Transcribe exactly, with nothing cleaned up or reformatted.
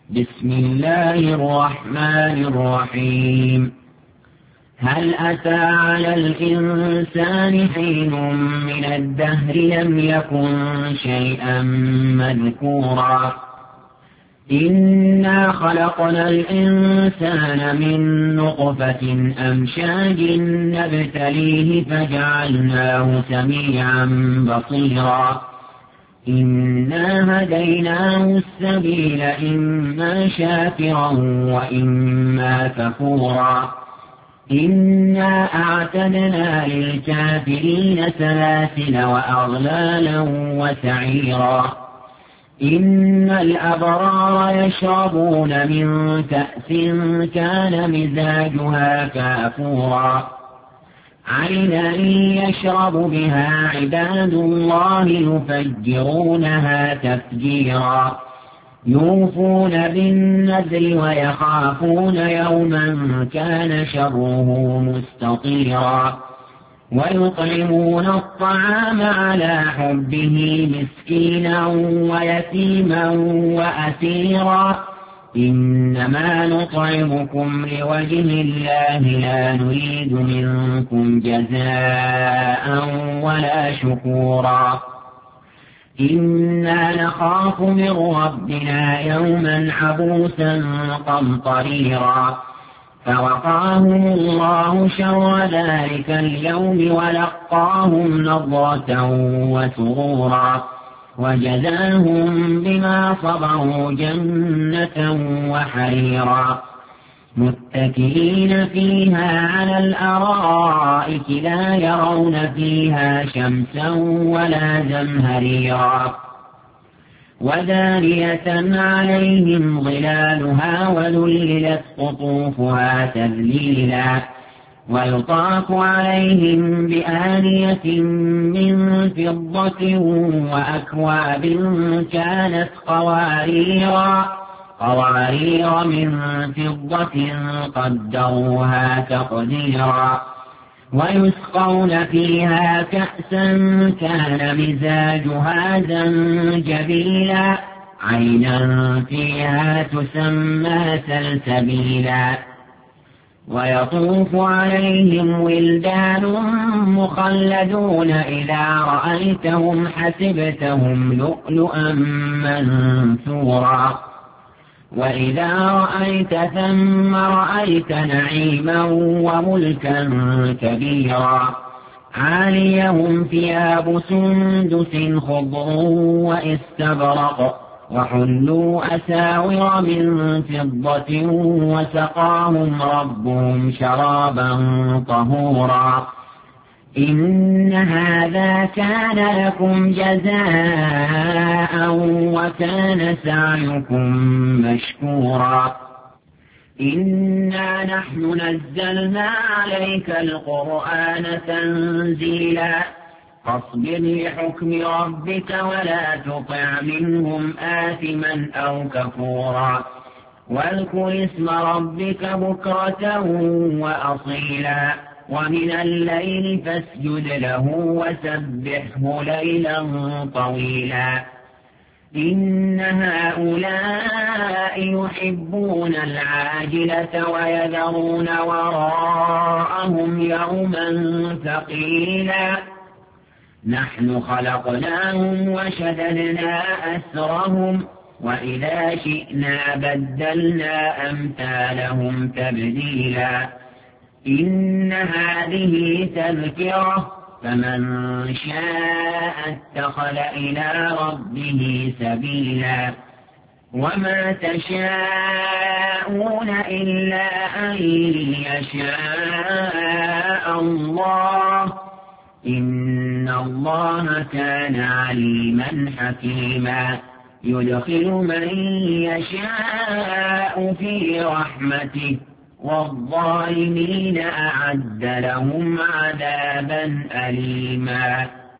بسم الله الرحمن الرحيم. هل أتى على الإنسان حين من الدهر لم يكن شيئا مذكورا إنا خلقنا الإنسان من نطفة أمشاج نبتليه فجعلناه سميعا بصيرا إنا هديناه السبيل إما شاكرا وإما كفورا إنا أعتدنا للكافرين سلاسل وأغلالا وسعيرا إن الأبرار يشربون من كأس كان مزاجها كافورا عينا يشرب بها عباد الله يفجرونها تفجيرا يوفون بالنذر ويخافون يوما كان شره مستطيرا ويطعمون الطعام على حبه مسكينا ويتيما وأسيرا إنما نطعمكم لوجه الله لا نريد منكم جزاء ولا شكورا إنا نخاف من ربنا يوما عبوسا قمطريرا فوقاهم الله شر ذلك اليوم ولقاهم نضرة وسرورا وجزاهم بما صبروا جنة وحريرا متكئين فيها على الأرائك لا يرون فيها شمسا ولا زمهريرا ودانية عليهم ظلالها وذللت قطوفها تذليلا ويطاف عليهم بآنية من فضة وأكواب كانت قواريرا قوارير من فضة قدروها تقديرا ويسقون فيها كأسا كان مزاجها زنجبيلا عينا فيها تسمى سلسبيلا ويطوف عليهم ولدان مخلدون إذا رأيتهم حسبتهم لؤلؤا منثورا وإذا رأيت ثم رأيت نعيما وملكا كبيرا عاليهم ثياب سندس خضر واستبرق وحلوا أساور من فضة وسقاهم ربهم شرابا طهورا إن هذا كان لكم جزاء وكان سعيكم مشكورا إنا نحن نزلنا عليك القرآن تنزيلا فاصبر لحكم ربك ولا تطع منهم آثما أو كفورا واذكر اسم ربك بكرة وأصيلا ومن الليل فاسجد له وسبحه ليلا طويلا إن هؤلاء يحبون العاجلة ويذرون وراءهم يوما ثقيلا نحن خلقناهم وشددنا أسرهم وإذا شئنا بدلنا أمثالهم تبديلا إن هذه تذكرة فمن شاء اتخذ إلى ربه سبيلا وما تشاءون إلا أن يشاء الله إن الله كان عليما حكيما يدخل من يشاء في رحمته والظالمين أعد لهم عذابا أليما